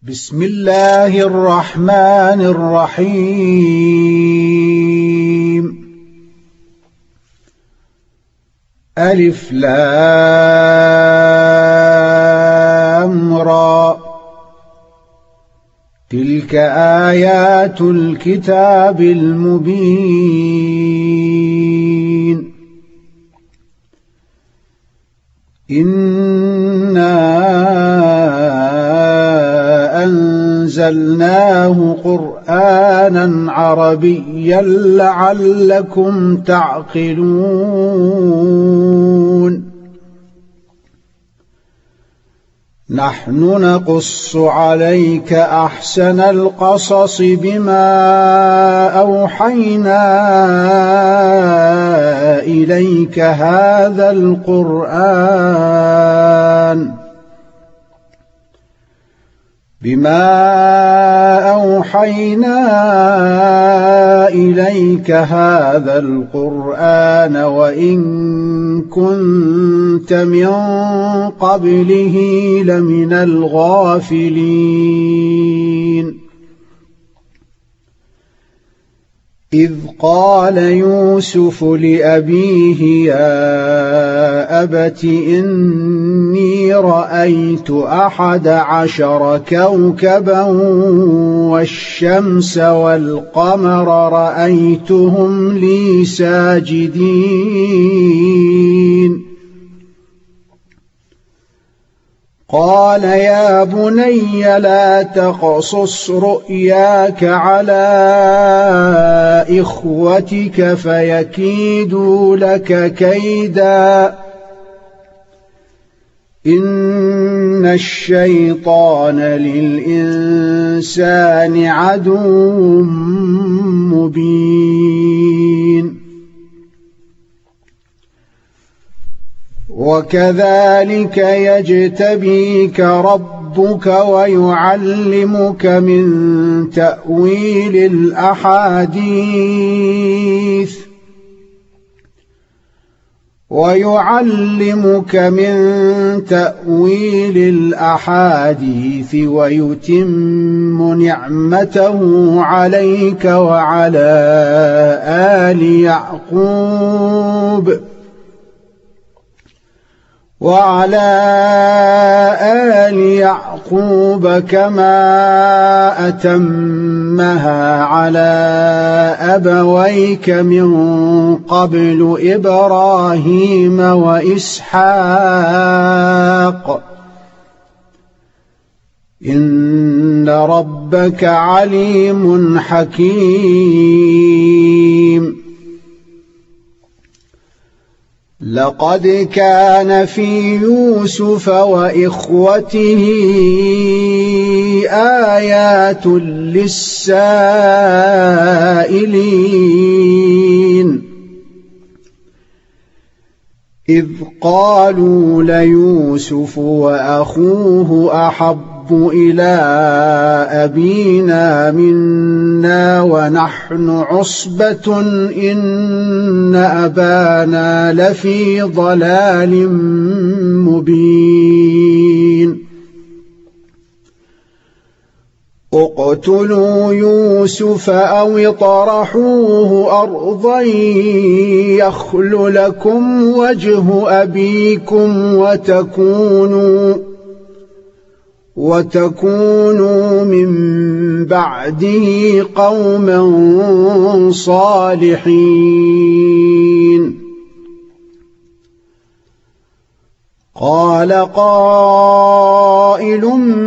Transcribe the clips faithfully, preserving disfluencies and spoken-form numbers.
بسم الله الرحمن الرحيم. ألف لام را، تلك آيات الكتاب المبين. إنا أنزلناه قرآنا عربيا لعلكم تعقلون. نحن نقص عليك أحسن القصص بما أوحينا إليك هذا القرآن بما أوحينا إليك هذا القرآن وإن كنت من قبله لمن الغافلين. إذ قال يوسف لأبيه يا أبت إني رأيت أحد عشر كوكبا والشمس والقمر رأيتهم لي ساجدين. قال يا بني لا تقصص رؤياك على إخوتك فيكيدوا لك كيدا إن الشيطان للإنسان عدو مبين. وكذلك يجتبيك ربك ويعلمك من تأويل الأحاديث ويعلمك من تأويل الأحاديث ويتم نعمته عليك وعلى آل يعقوب وعلى آل يعقوب كما أتمها على أبويك من قبل إبراهيم وإسحاق إن ربك عليم حكيم. لقد كان في يوسف وإخوته آيات للسائلين إذ قالوا ليوسف وأخوه أحب إلى أبينا منا ونحن عصبة إن أبانا لفي ضلال مبين. اقتلوا يوسف أو اطرحوه أرضا يخل لكم وجه أبيكم وتكونوا وتكونوا من بعده قوما صالحين. قال قائل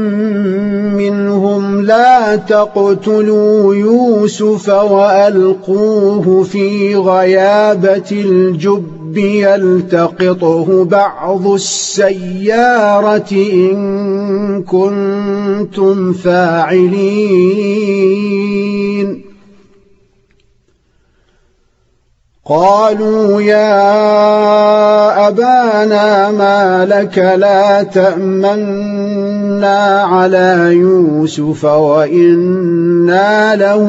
منهم لا تقتلوا يوسف وألقوه في غيابة الجب يلتقطه بعض السيارة إن كنتم فاعلين. قالوا يا أبانا ما لك لا تأمنا على يوسف وإنا له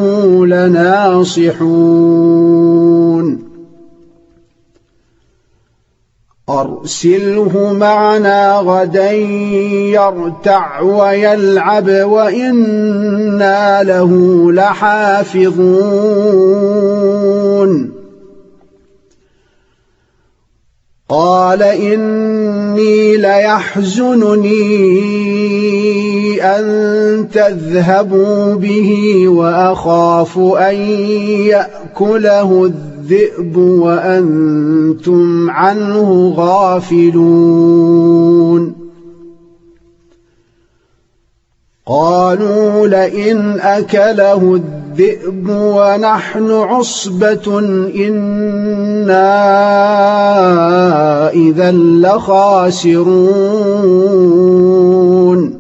لناصحون. أرسله معنا غدا يرتع ويلعب وإنا له لحافظون قال إني ليحزنني أن تذهبوا به وأخاف أن يأكله الذئب وأنتم عنه غافلون قالوا لئن أكله الذئب ونحن عصبة إنا إذا لخاسرون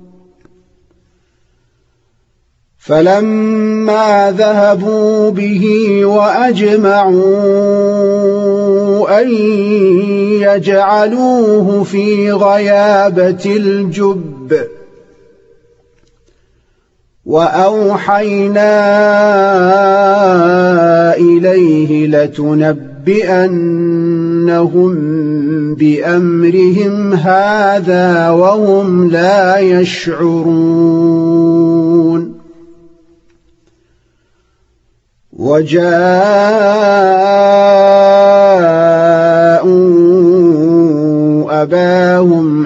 فلما ذهبوا به وأجمعوا أن يجعلوه في غيابة الجب وأوحينا إليه لتنبئنهم بأمرهم هذا وهم لا يشعرون وجاءوا أباهم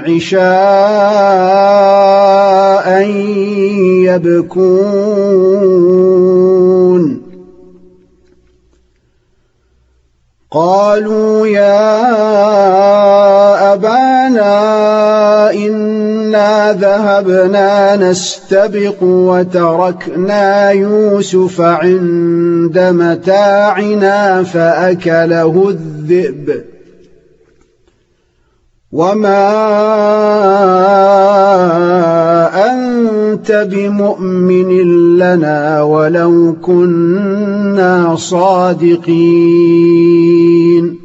عشاء يبكون قالوا يا أبانا إنا ذهبنا نستبق وتركنا يوسف عند متاعنا فأكله الذئب وما أنت بمؤمن لنا ولو كنا صادقين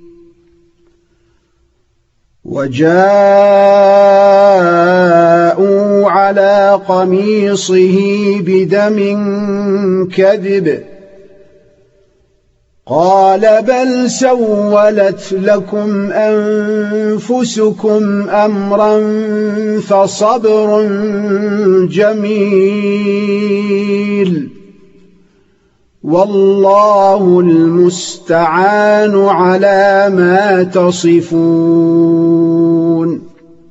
وجاءوا على قميصه بدم كذب قال بل سولت لكم أنفسكم أمرا فصبر جميل والله المستعان على ما تصفون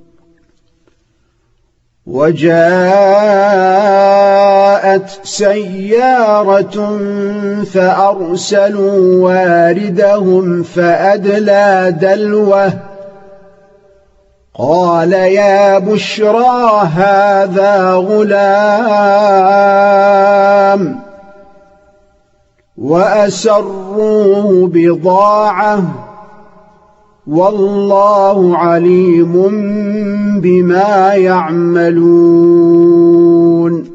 وجاءت سيارة فأرسلوا واردهم فأدلى دلوه قال يا بشرى هذا غلام وأسروه بضاعة والله عليم بما يعملون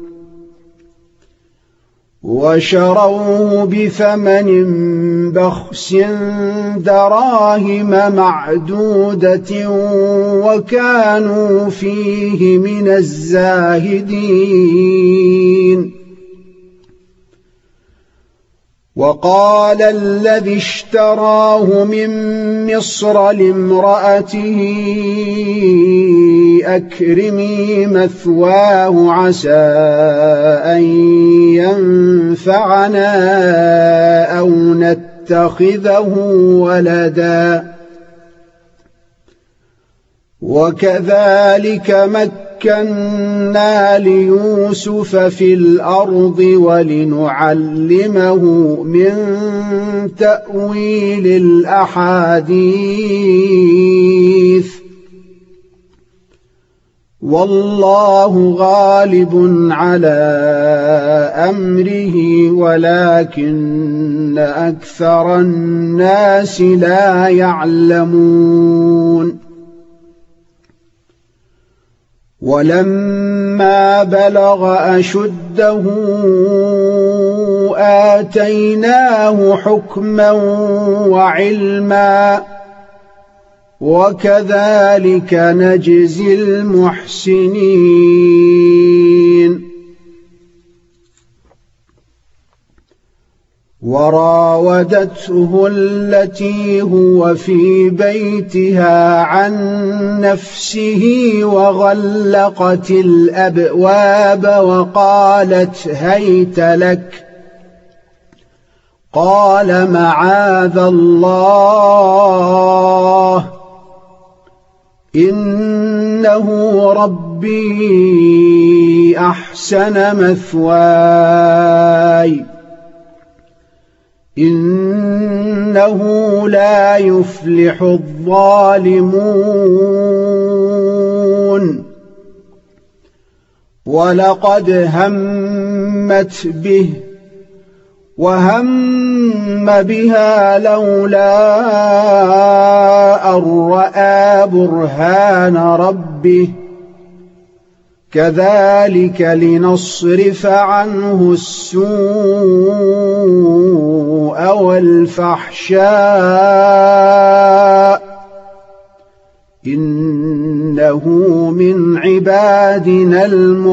وشروه بثمن بخس دراهم معدودة وكانوا فيه من الزاهدين وقال الذي اشتراه من مصر لامرأته أكرمي مثواه عسى أن ينفعنا أو نتخذه ولدا وكذلك مكنا ليوسف في الأرض ولنعلمه من تأويل الأحاديث والله غالب على أمره ولكن أكثر الناس لا يعلمون ولما بلغ أشده آتيناه حكما وعلما وكذلك نجزي المحسنين وراودته التي هو في بيتها عن نفسه وغلقت الأبواب وقالت هيت لك قال معاذ الله إنه ربي أحسن مثواي إنه لا يفلح الظالمون ولقد همت به وهم بها لولا أن رأى برهان ربه كذلك لنصرف عنه السوء والفحشاء إنه من عبادنا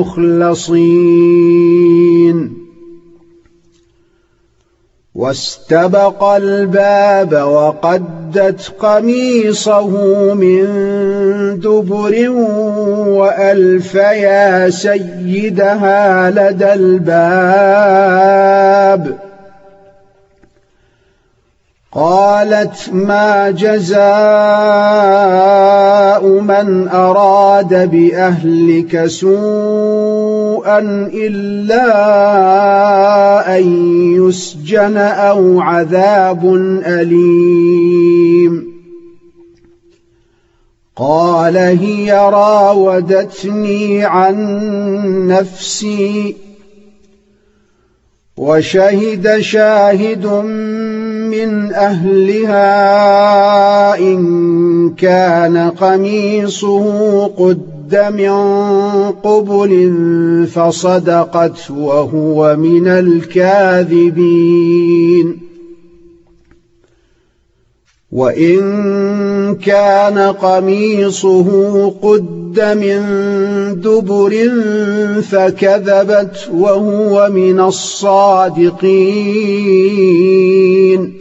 المخلصين واستبق الباب وقدت قميصه من دبر وألف يا سيدها لدى الباب قالت ما جزاء من أراد بأهلك سوءا إلا أن يسجن أو عذاب أليم قال هي راودتني عن نفسي وشهد شاهد من أهلها إن كان قميصه قد من قبل فصدقت وهو من الكاذبين وإن كان قميصه قد من دبر فكذبت وهو من الصادقين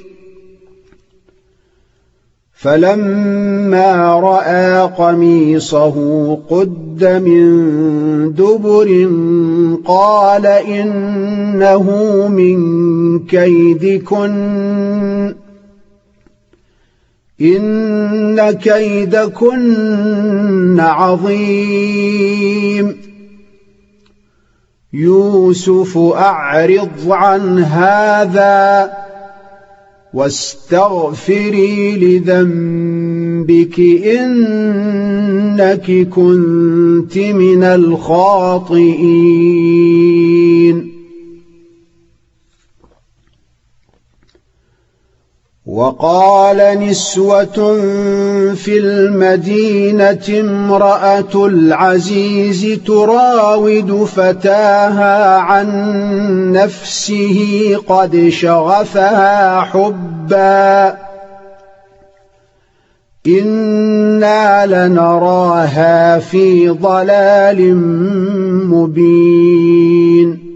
فلما رأى قميصه قد من دبر قال إنه من كيدكن إن كيدكن عظيم يوسف أعرض عن هذا واستغفري لذنبك إنك كنت من الخاطئين وقال نسوة في المدينة امرأة العزيز تراود فتاها عن نفسه قد شغفها حبا إنا لنراها في ضلال مبين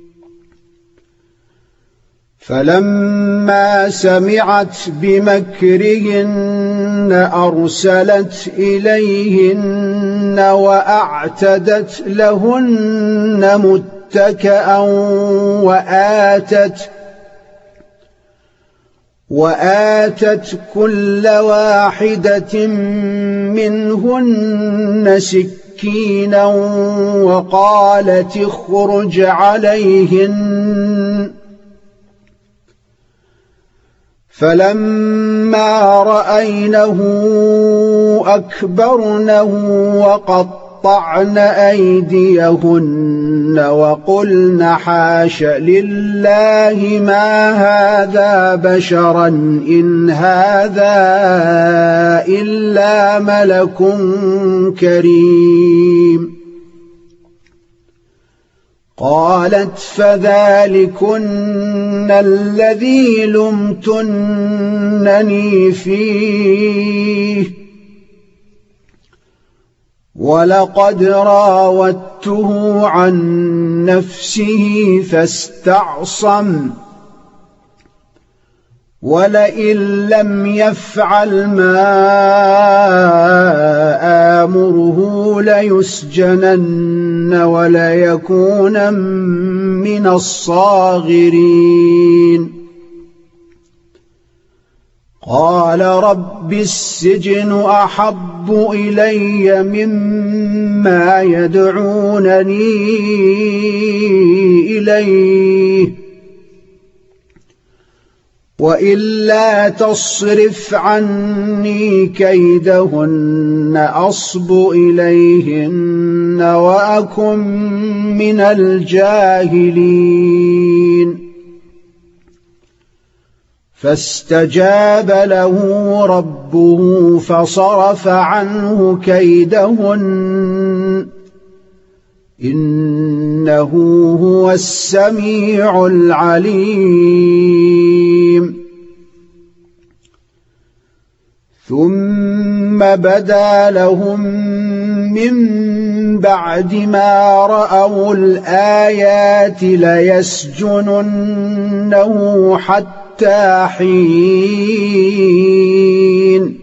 فلما سمعت بمكرهن أرسلت إليهن وأعتدت لهن متكئا وآتت وآتت كل واحدة منهن سكينا وقالت اخرج عليهن فلما رأينه أكبرنه وقطعن أيديهن وقلن حاش لله ما هذا بشرا إن هذا إلا ملك كريم قالت فذلكن الذي لمتنني فيه ولقد راودته عن نفسه فاستعصم ولئن لم يفعل ما آمره ليسجنن وليكونن من الصاغرين قال رب السجن أحب إلي مما يدعونني إليه وإلا تصرف عني كيدهن أصب إليهن وأكن من الجاهلين فاستجاب له ربه فصرف عنه كيدهن إنه هو السميع العليم ثم بدا لهم من بعد ما رأوا الآيات ليسجننه حتى حين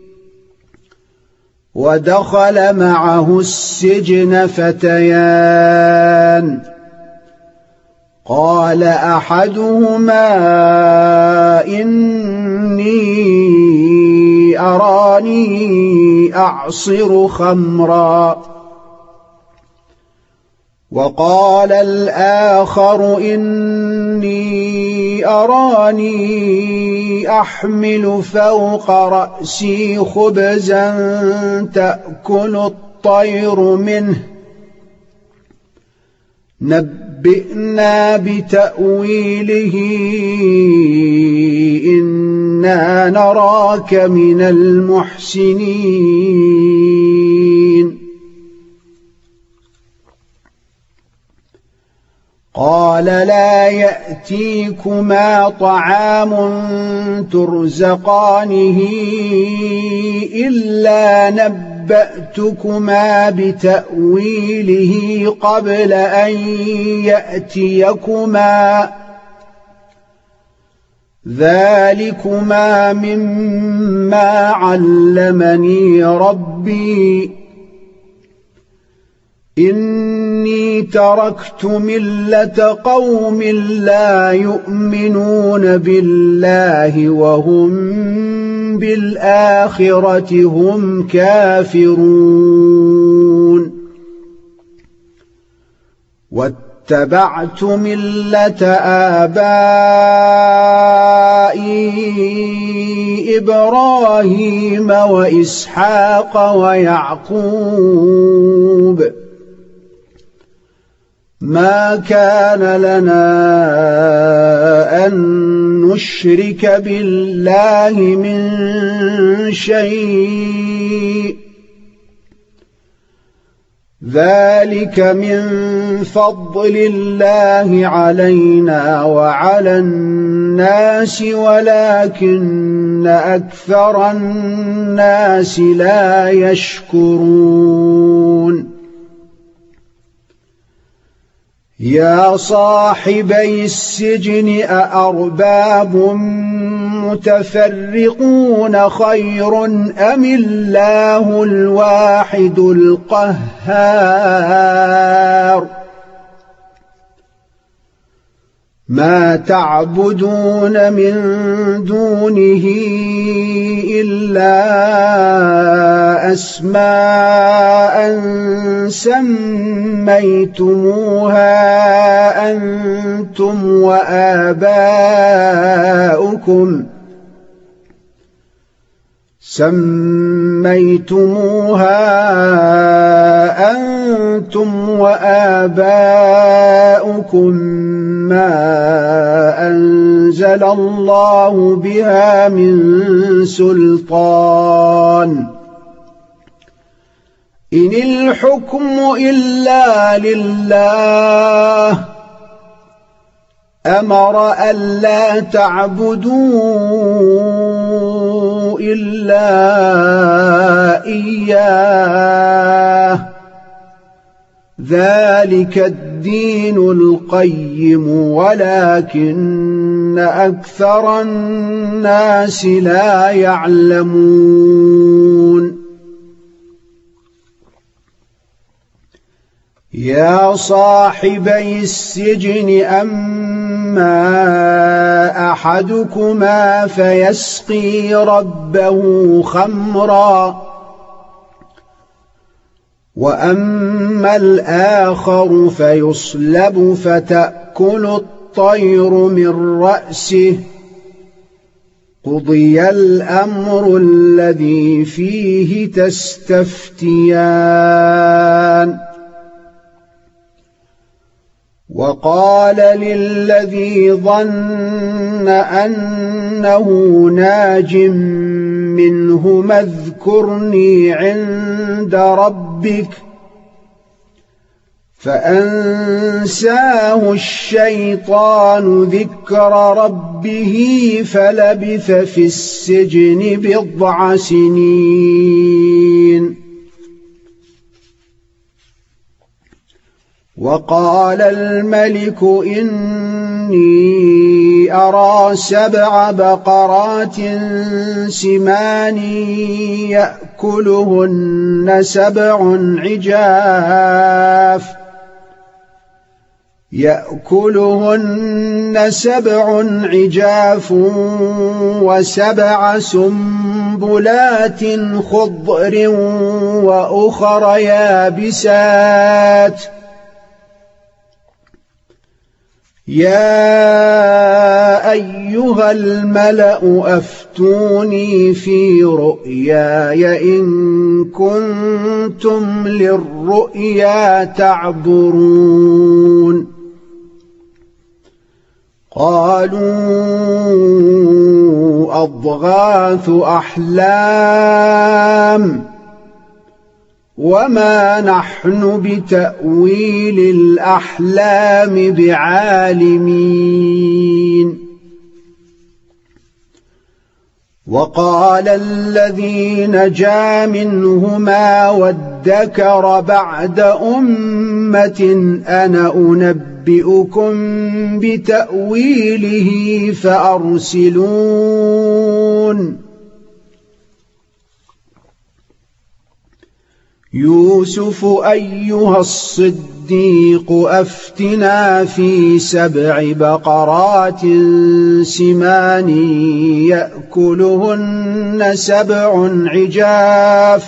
ودخل معه السجن فتيان قال أحدهما إني أراني أعصر خمرا وقال الآخر إني أراني أحمل فوق رأسي خبزا تأكل الطير منه نبئنا بتأويله إنا نراك من المحسنين قال لا يأتيكما طعام ترزقانه إلا نبأتكما بتأويله قبل أن يأتيكما ذلكما مما علمني ربي إني تركت ملة قوم لا يؤمنون بالله وهم بالآخرة هم كافرون واتبعت ملة آبائي إبراهيم وإسحاق ويعقوب ما كان لنا أن نشرك بالله من شيء ذلك من فضل الله علينا وعلى الناس ولكن أكثر الناس لا يشكرون يا صاحبي السجن أأرباب متفرقون خير أم الله الواحد القهار ما تعبدون من دونه إلا أسماء سميتموها أنتم وآباؤكم سميتموها أنتم وآباؤكم ما أنزل الله بها من سلطان إن الحكم إلا لله أمر ألا تعبدوا إلا إياه ذلك الدين القيم ولكن أكثر الناس لا يعلمون يا صاحبي السجن أما أحدكما فيسقي ربه خمرا وأما الآخر فيصلب فتأكل الطير من رأسه قضي الأمر الذي فيه تستفتيان وقال للذي ظن أنه ناج منهما اذكرني عند ربك فأنساه الشيطان ذكر ربه فلبث في السجن بضع سنين وقال الملك إني أرى سبع بقرات سمان يأكلهن سبع عجاف يأكلهن سبع عجاف وسبع سنبلات خضر وأخر يابسات يا أيها الملأ أفتوني في رؤياي إن كنتم للرؤيا تعبرون قالوا أضغاث أحلام وما نحن بتأويل الأحلام بعالمين وقال الذي نجا منهما وادكر بعد أمة أنا أنبئكم بتأويله فأرسلون يوسف أيها الصديق أفتنا في سبع بقرات سمان يأكلهن سبع عجاف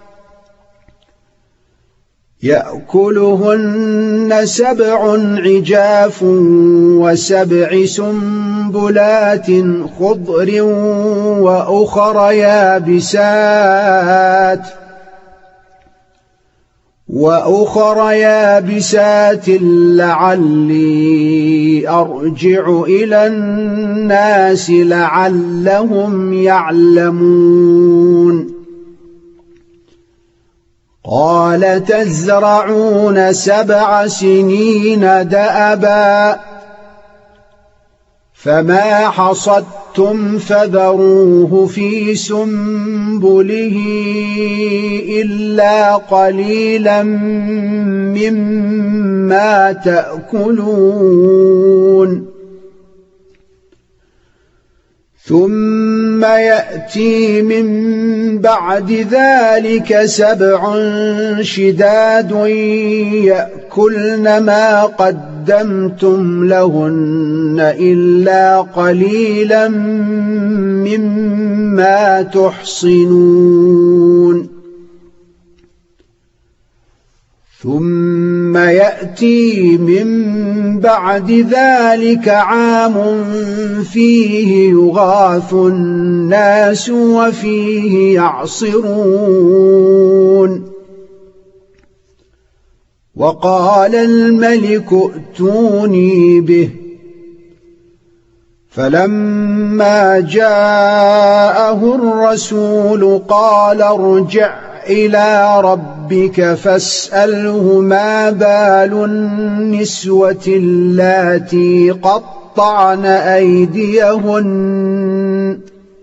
يأكلهن سبع عجاف وسبع سنبلات خضر وأخر يابسات وأخر يابسات لعلي أرجع إلى الناس لعلهم يعلمون قال تزرعون سبع سنين دأبا فما حصدتم فذروه في سنبله إلا قليلا مما تأكلون ثم يأتي من بعد ذلك سبع شداد يأكلن ما قدمتم لهن إلا قليلا مما تحصنون ثم يأتي من بعد ذلك عام فيه يغاث الناس وفيه يعصرون وقال الملك ائتوني به فلما جاءه الرسول قال ارجع إلى ربك فاسأله ما بال النسوة اللاتي قطعن أيديهن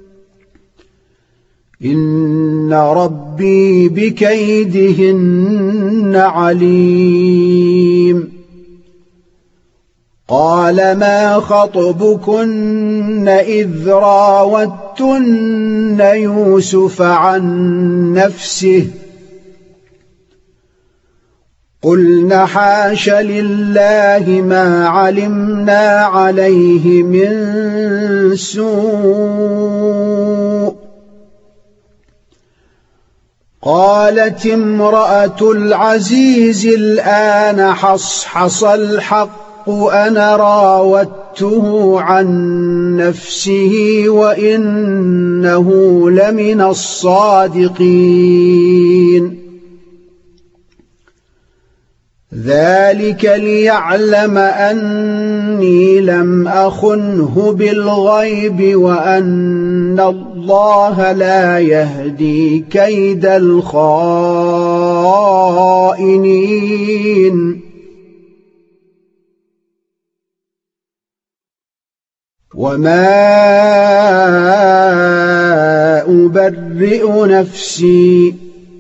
إن ربي بكيدهن عليم قال ما خطبكن إذ راوتن يوسف عن نفسه قلن حاش لله ما علمنا عليه من سوء قالت امرأة العزيز الآن حصحص الحق أنا راودته عن نفسه وإنه لمن الصادقين ذلك ليعلم أني لم أخنه بالغيب وأن الله لا يهدي كيد الخائنين وما أبرئ نفسي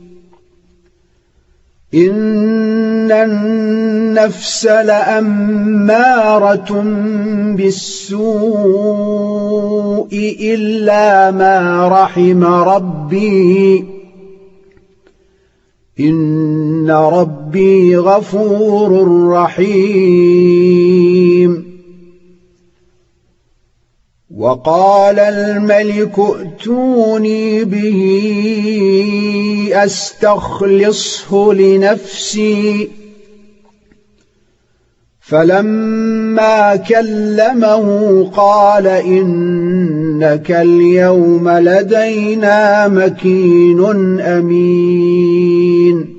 إن النفس لأمارة بالسوء إلا ما رحم ربي إن ربي غفور رحيم وقال الملك ائتوني به أستخلصه لنفسي فلما كلمه قال إنك اليوم لدينا مكين أمين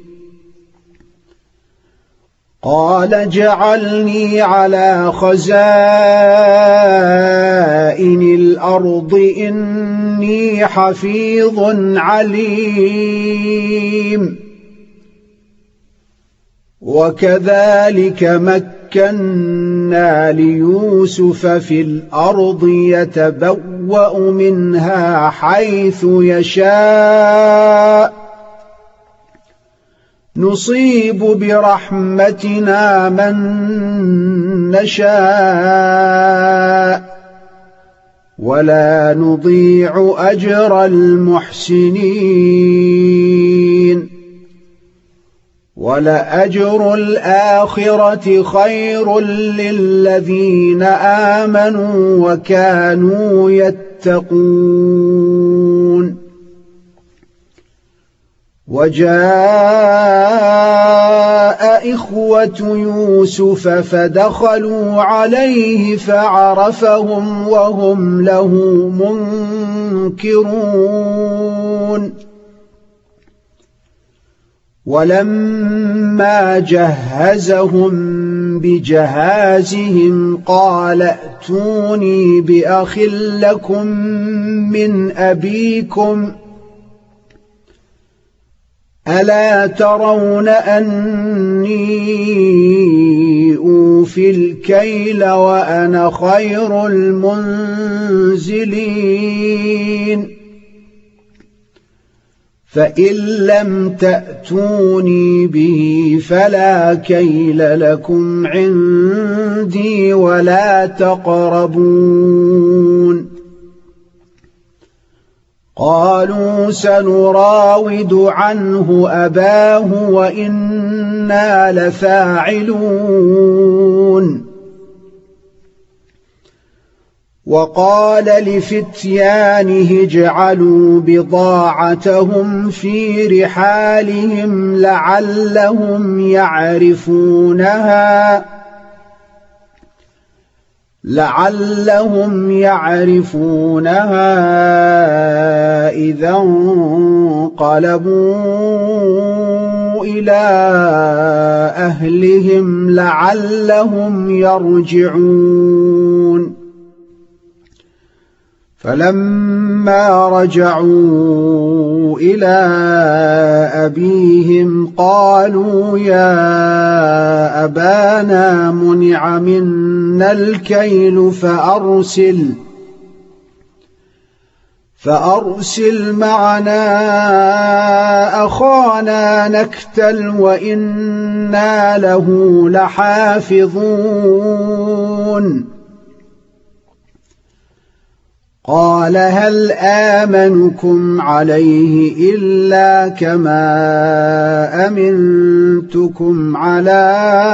قال اجعلني على خزائن الأرض إني حفيظ عليم وكذلك مكنا ليوسف في الأرض يتبوأ منها حيث يشاء نصيب برحمتنا من نشاء ولا نضيع أجر المحسنين ولأجر الآخرة خير للذين آمنوا وكانوا يتقون وجاء إخوة يوسف فدخلوا عليه فعرفهم وهم له منكرون ولما جهزهم بجهازهم قال ائتوني بأخ لكم من أبيكم ألا ترون أني أوفي الكيل وأنا خير المنزلين فإن لم تأتوني به فلا كيل لكم عندي ولا تقربون قالوا سنراود عنه أباه وإنا لفاعلون وقال لفتيانه اجعلوا بضاعتهم في رحالهم لعلهم يعرفونها لعلهم يعرفونها إذا انقلبوا إلى أهلهم لعلهم يرجعون فلما رجعوا إلى أبيهم قالوا يا أبانا منع منا الكيل فأرسل فأرسل معنا أخانا نكتل وإنا له لحافظون قال هل آمنكم عليه إلا كما أمنتكم على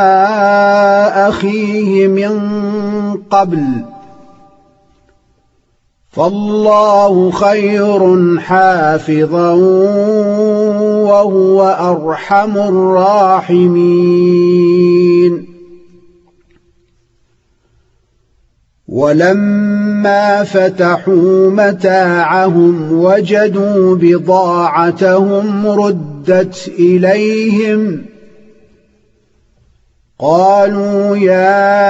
أخيه من قبل فالله خير حافظا وهو أرحم الراحمين ولما فتحوا متاعهم وجدوا بضاعتهم ردت إليهم قالوا يا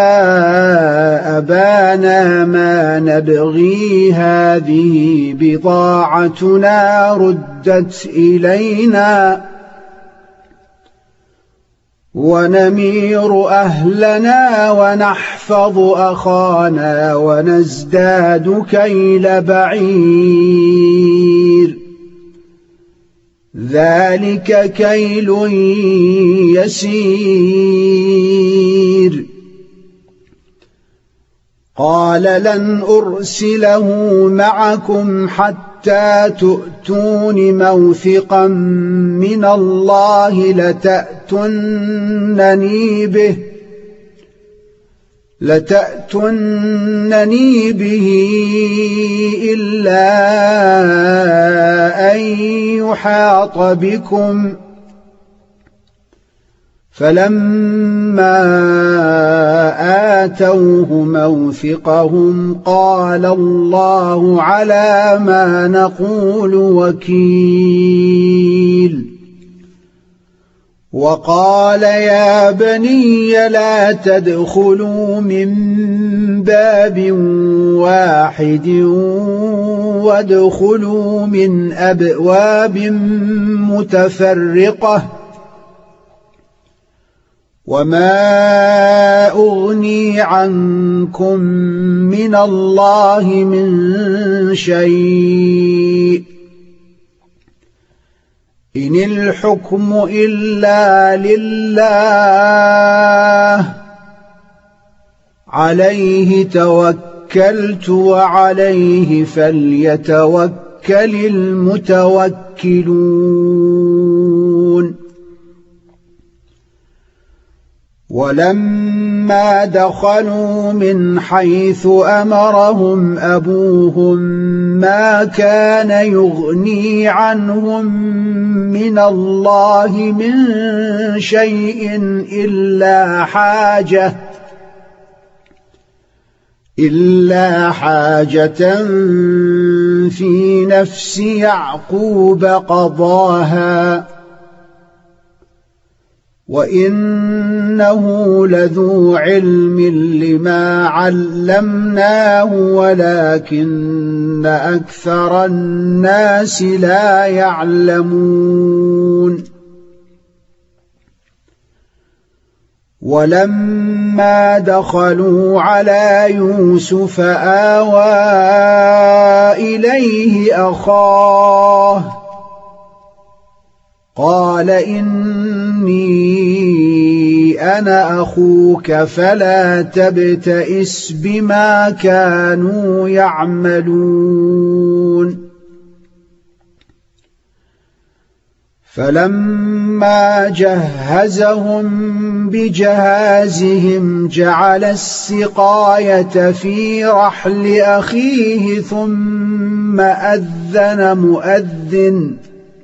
أبانا ما نبغي هذه بضاعتنا ردت إلينا ونمير أهلنا ونحفظ أخانا ونزداد كيل بعير ذلك كيل يسير قال لن أرسله معكم حتى تؤتون موثقا من الله لتأتونني به لتأتونني به إلا أن يحاط بكم فلما آتوه موثقهم قال الله على ما نقول وكيل وقال يا بني لا تدخلوا من باب واحد وادخلوا من أبواب متفرقة وما أغني عنكم من الله من شيء إن الحكم إلا لله عليه توكلت وعليه فليتوكل المتوكلون ولما دخلوا من حيث أمرهم أبوهم ما كان يغني عنهم من الله من شيء إلا حاجة إلا حاجة في نفس يعقوب قضاها وإنه لذو علم لما علمناه ولكن أكثر الناس لا يعلمون ولما دخلوا على يوسف آوى إليه أخاه قال إني أنا أخوك فلا تبتئس بما كانوا يعملون فلما جهزهم بجهازهم جعل السقاية في رحل أخيه ثم أذن مؤذن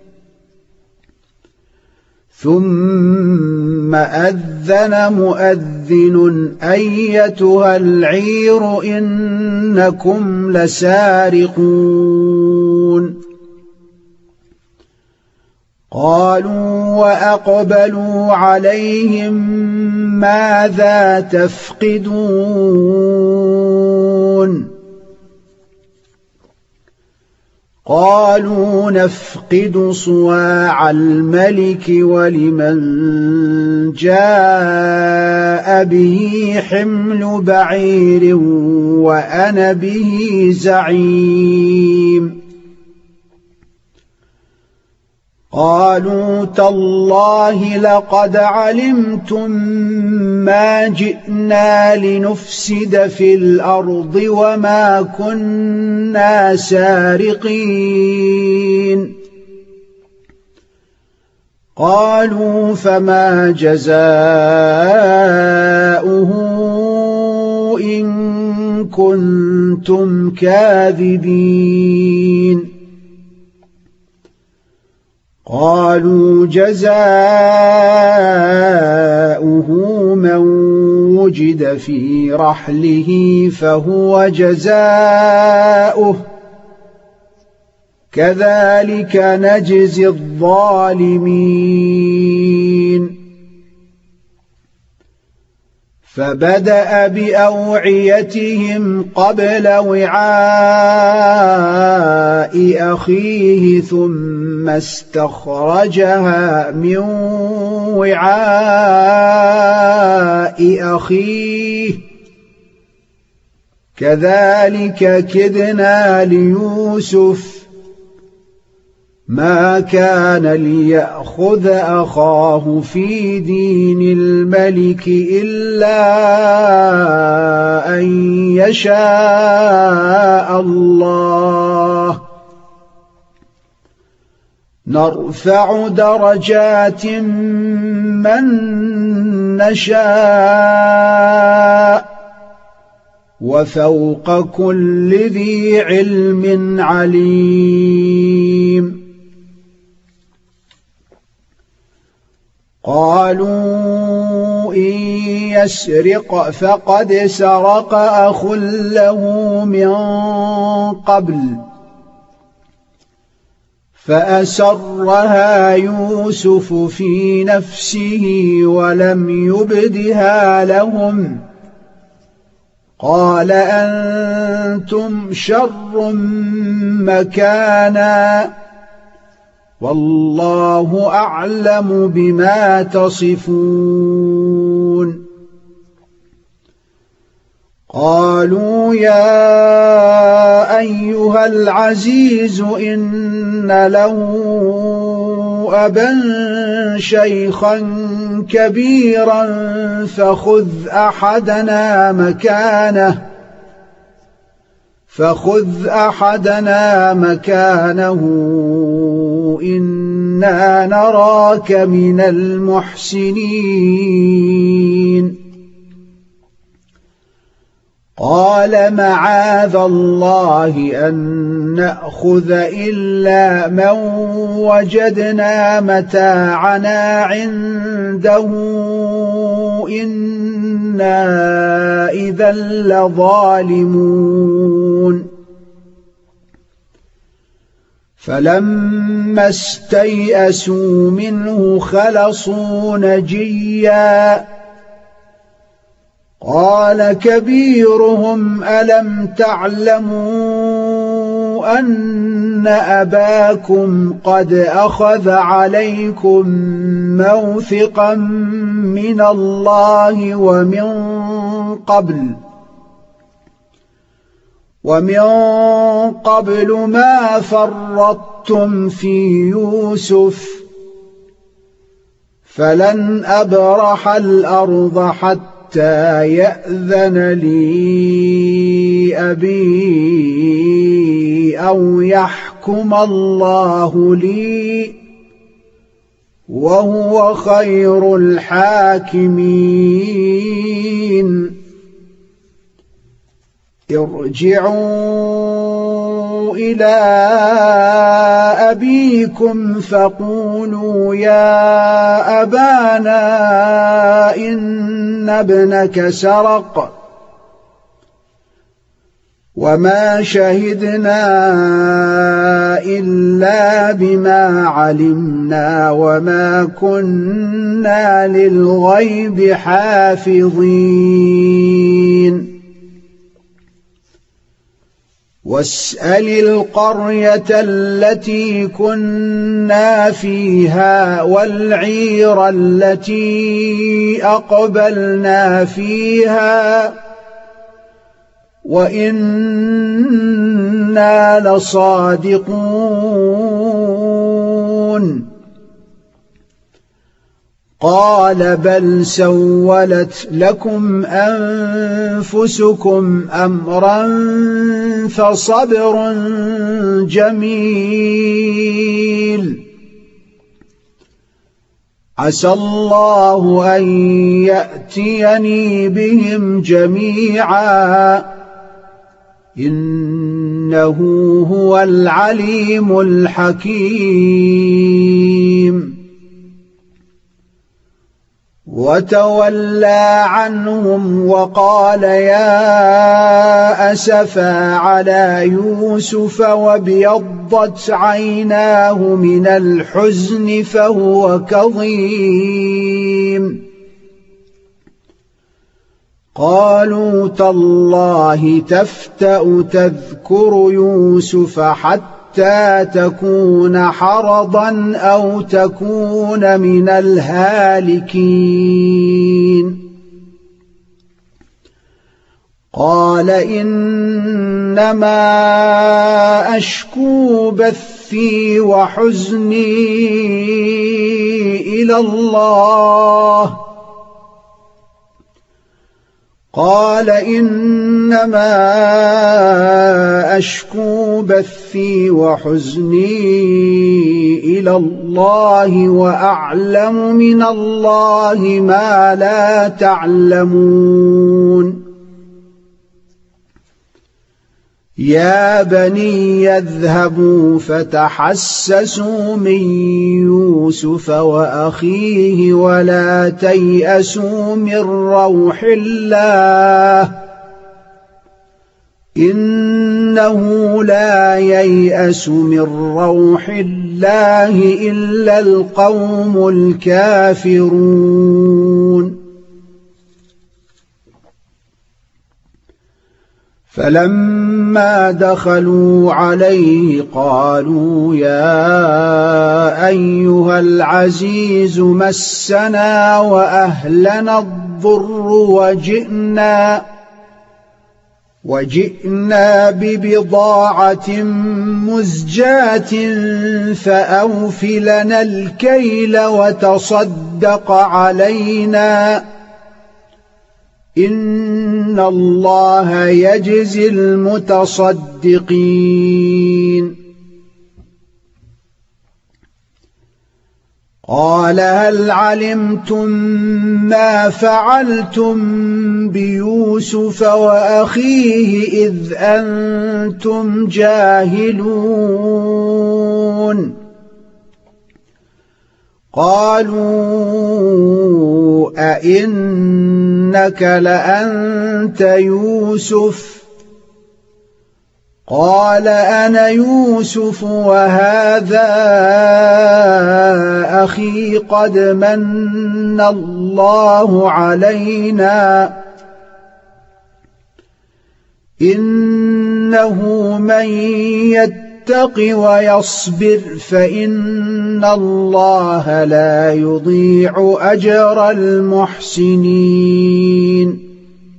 ثم أذن مؤذن أيتها العير إنكم لسارقون قالوا وأقبلوا عليهم ماذا تفقدون قالوا نفقد صواع الملك ولمن جاء به حمل بعير وأنا به زعيم قالوا تالله لقد علمتم ما جئنا لنفسد في الأرض وما كنا سارقين قالوا فما جزاؤه إن كنتم كاذبين قالوا جزاؤه من وجد في رحله فهو جزاؤه كذلك نجزي الظالمين فبدأ بأوعيتهم قبل وعاء أخيه ثم استخرجها من وعاء أخيه كذلك كدنا ليوسف ما كان ليأخذ أخاه في دين الملك إلا أن يشاء الله نرفع درجات من نشاء وفوق كل ذي علم عليم قالوا إن يسرق فقد سرق أخ له من قبل فأسرها يوسف في نفسه ولم يبدها لهم قال أنتم شر مكانا والله أعلم بما تصفون قالوا يا أيها العزيز إن له أبا شيخا كبيرا فخذ أحدنا مكانه فخذ أحدنا مكانه إنا نراك من المحسنين قال معاذ الله أن نأخذ إلا من وجدنا متاعنا عنده إنا إذا لظالمون فلما استيئسوا منه خلصوا نجيا قال كبيرهم ألم تعلموا أن أباكم قد أخذ عليكم موثقا من الله ومن قبل ومن قبل ما فرطتم في يوسف فلن أبرح الأرض حتى حتى يأذن لي أبي أو يحكم الله لي وهو خير الحاكمين ارجعوا إلى أبيكم فقولوا يا أبانا إن ابنك سرق وما شهدنا إلا بما علمنا وما كنا للغيب حافظين واسأل القرية التي كنا فيها والعير التي أقبلنا فيها وإنا لصادقون قال بل سولت لكم أنفسكم أمرا فصبر جميل عسى الله أن يأتيني بهم جميعا إنه هو العليم الحكيم وتولى عنهم وقال يا أسفا على يوسف وابيضت عيناه من الحزن فهو كظيم قالوا تالله تفتأ تذكر يوسف حتى تكون حرضا أو تكون من الهالكين قال إنما أشكو بثي وحزني إلى الله قال إنما أشكو بثي وحزني إلى الله وأعلم من الله ما لا تعلمون يا بني اذهبوا فتحسسوا من يوسف وأخيه ولا تيأسوا من روح الله إنه لا ييأس من روح الله إلا القوم الكافرون فلما دخلوا عليه قالوا يا أيها العزيز مسنا وأهلنا الضر وجئنا وجئنا ببضاعة مزجاة فأوف لنا الكيل وتصدق علينا إن الله يجزي المتصدقين قال هل علمتم ما فعلتم بيوسف وأخيه إذ أنتم جاهلون قالوا أئنك لأنت يوسف قال أنا يوسف وهذا أخي قد من الله علينا إنه من يتق ويصبر فإن الله لا يضيع أجر المحسنين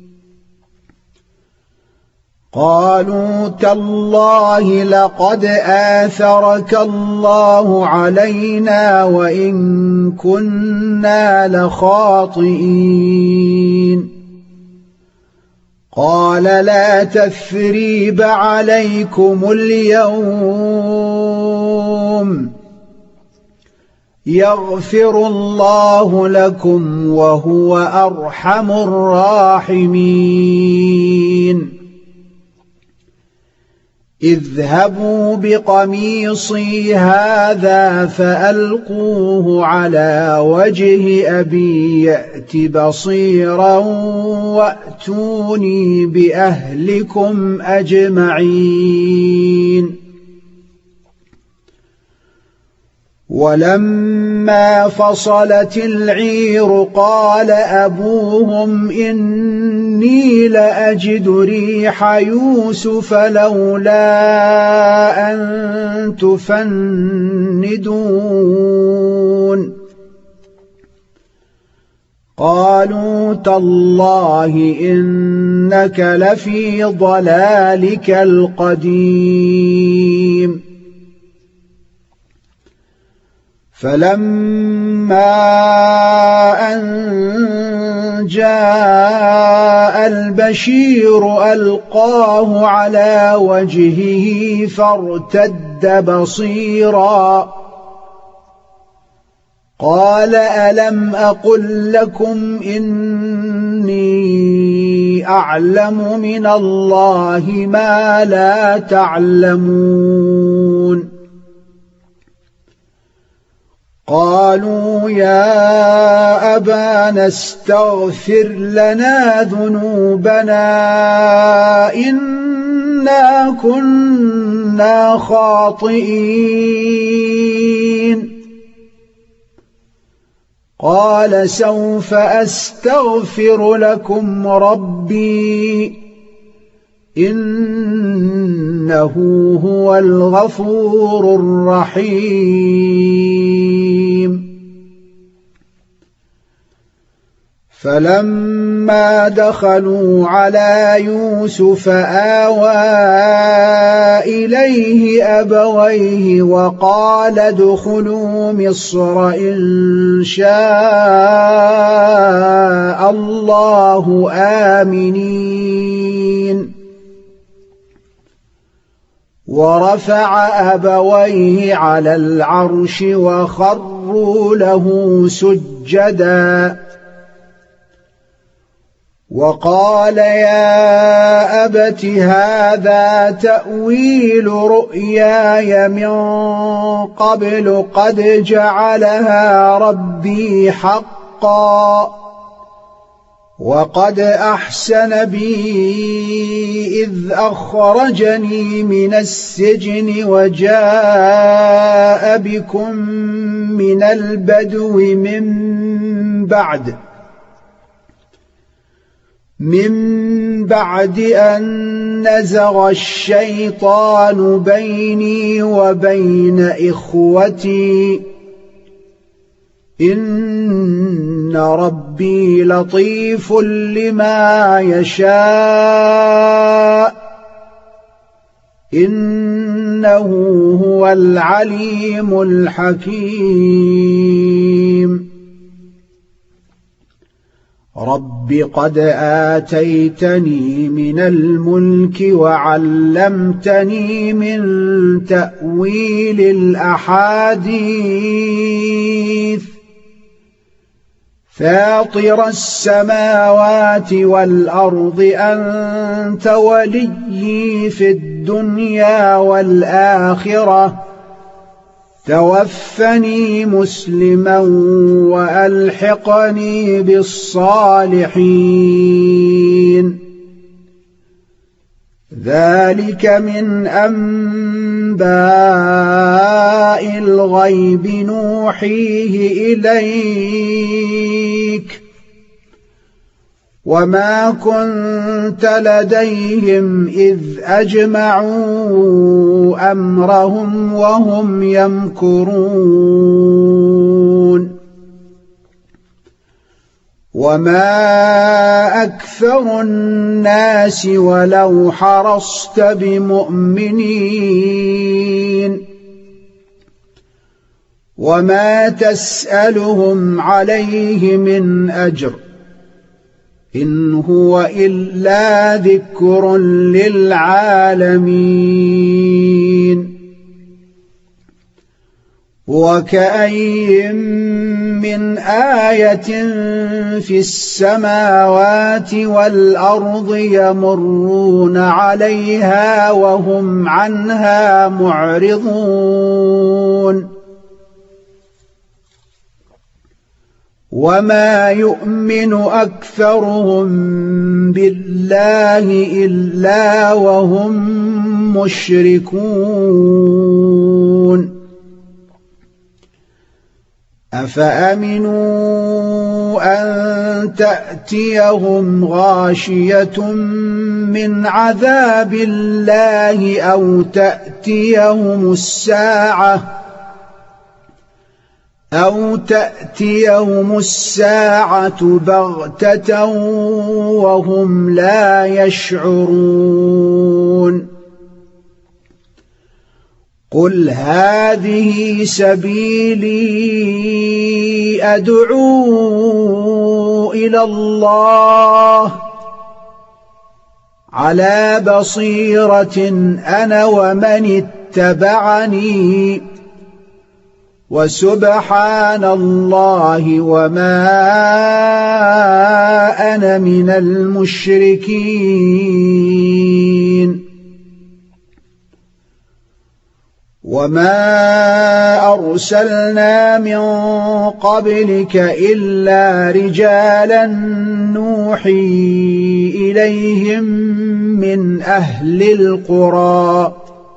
قالوا تالله لقد آثرك الله علينا وإن كنا لخاطئين قال لا تثريب عليكم اليوم يغفر الله لكم وهو أرحم الراحمين اذهبوا بقميصي هذا فألقوه على وجه أبي يأت بصيرا وأتوني بأهلكم أجمعين ولما فصلت العير قال أبوهم إني لأجد ريح يوسف لولا أن تفندون قالوا تالله إنك لفي ضلالك القديم فلما أن جاء البشير ألقاه على وجهه فارتد بصيرا قال ألم أقل لكم إني أعلم من الله ما لا تعلمون قالوا يا أبانا استغفر لنا ذنوبنا إنا كنا خاطئين قال سوف أستغفر لكم ربي إنه هو الغفور الرحيم فلما دخلوا على يوسف آوى إليه أبويه وقال ادخلوا مصر إن شاء الله آمنين ورفع أبويه على العرش وخروا له سجدا وقال يا أبت هذا تأويل رؤياي من قبل قد جعلها ربي حقا وقد أحسن بي إذ أخرجني من السجن وجاء بكم من البدو من بعد من بعد أن نزغ الشيطان بيني وبين إخوتي إن ربي لطيف لما يشاء إنه هو العليم الحكيم رب قد آتيتني من الملك وعلمتني من تأويل الأحاديث فاطر السماوات والأرض أنت وليي في الدنيا والآخرة توفني مسلما وألحقني بالصالحين ذلك من أنباء الغيب نوحيه إليك وما كنت لديهم إذ أجمعوا أمرهم وهم يمكرون وما أكثر الناس ولو حرصت بمؤمنين وما تسألهم عليه من أجر إن هو إلا ذكر للعالمين وكأين من آية في السماوات والأرض يمرون عليها وهم عنها معرضون وما يؤمن أكثرهم بالله إلا وهم مشركون أفأمنوا أن تأتيهم غاشية من عذاب الله أو تأتيهم الساعة أو تأتيهم الساعة بغتة وهم لا يشعرون قل هذه سبيلي أدعو إلى الله على بصيرة أنا ومن اتبعني وسبحان الله وما أنا من المشركين وما أرسلنا من قبلك إلا رجالا نوحي إليهم من أهل القرى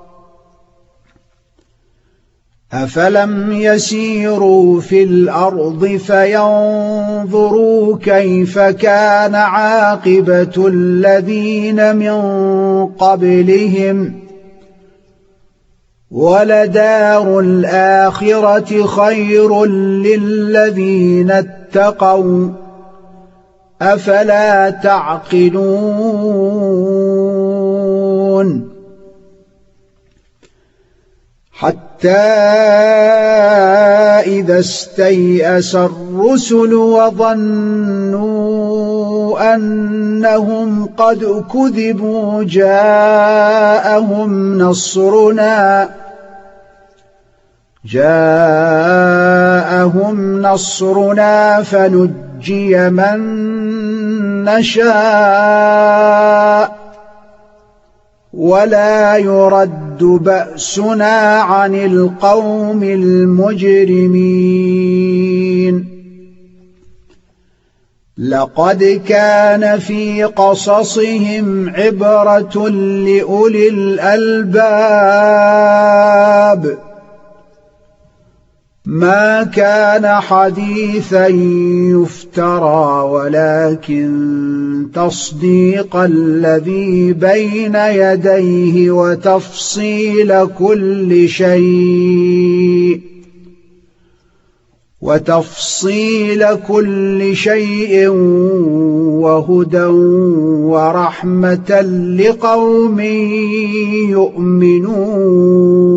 أفلم يسيروا في الأرض فينظروا كيف كان عاقبة الذين من قبلهم ولدار الآخرة خير للذين اتقوا أفلا تعقلون حتى إذا استيأس الرسل وظنوا أنهم قد كذبوا جاءهم نصرنا جاءهم نصرنا فنجي من نشاء ولا يرد بأسنا عن القوم المجرمين لقد كان في قصصهم عبرة لأولي الألباب ما كان حديثا يفترى ولكن تصديق الذي بين يديه وتفصيل كل شيء وتفصيل كل شيء وهدى ورحمة لقوم يؤمنون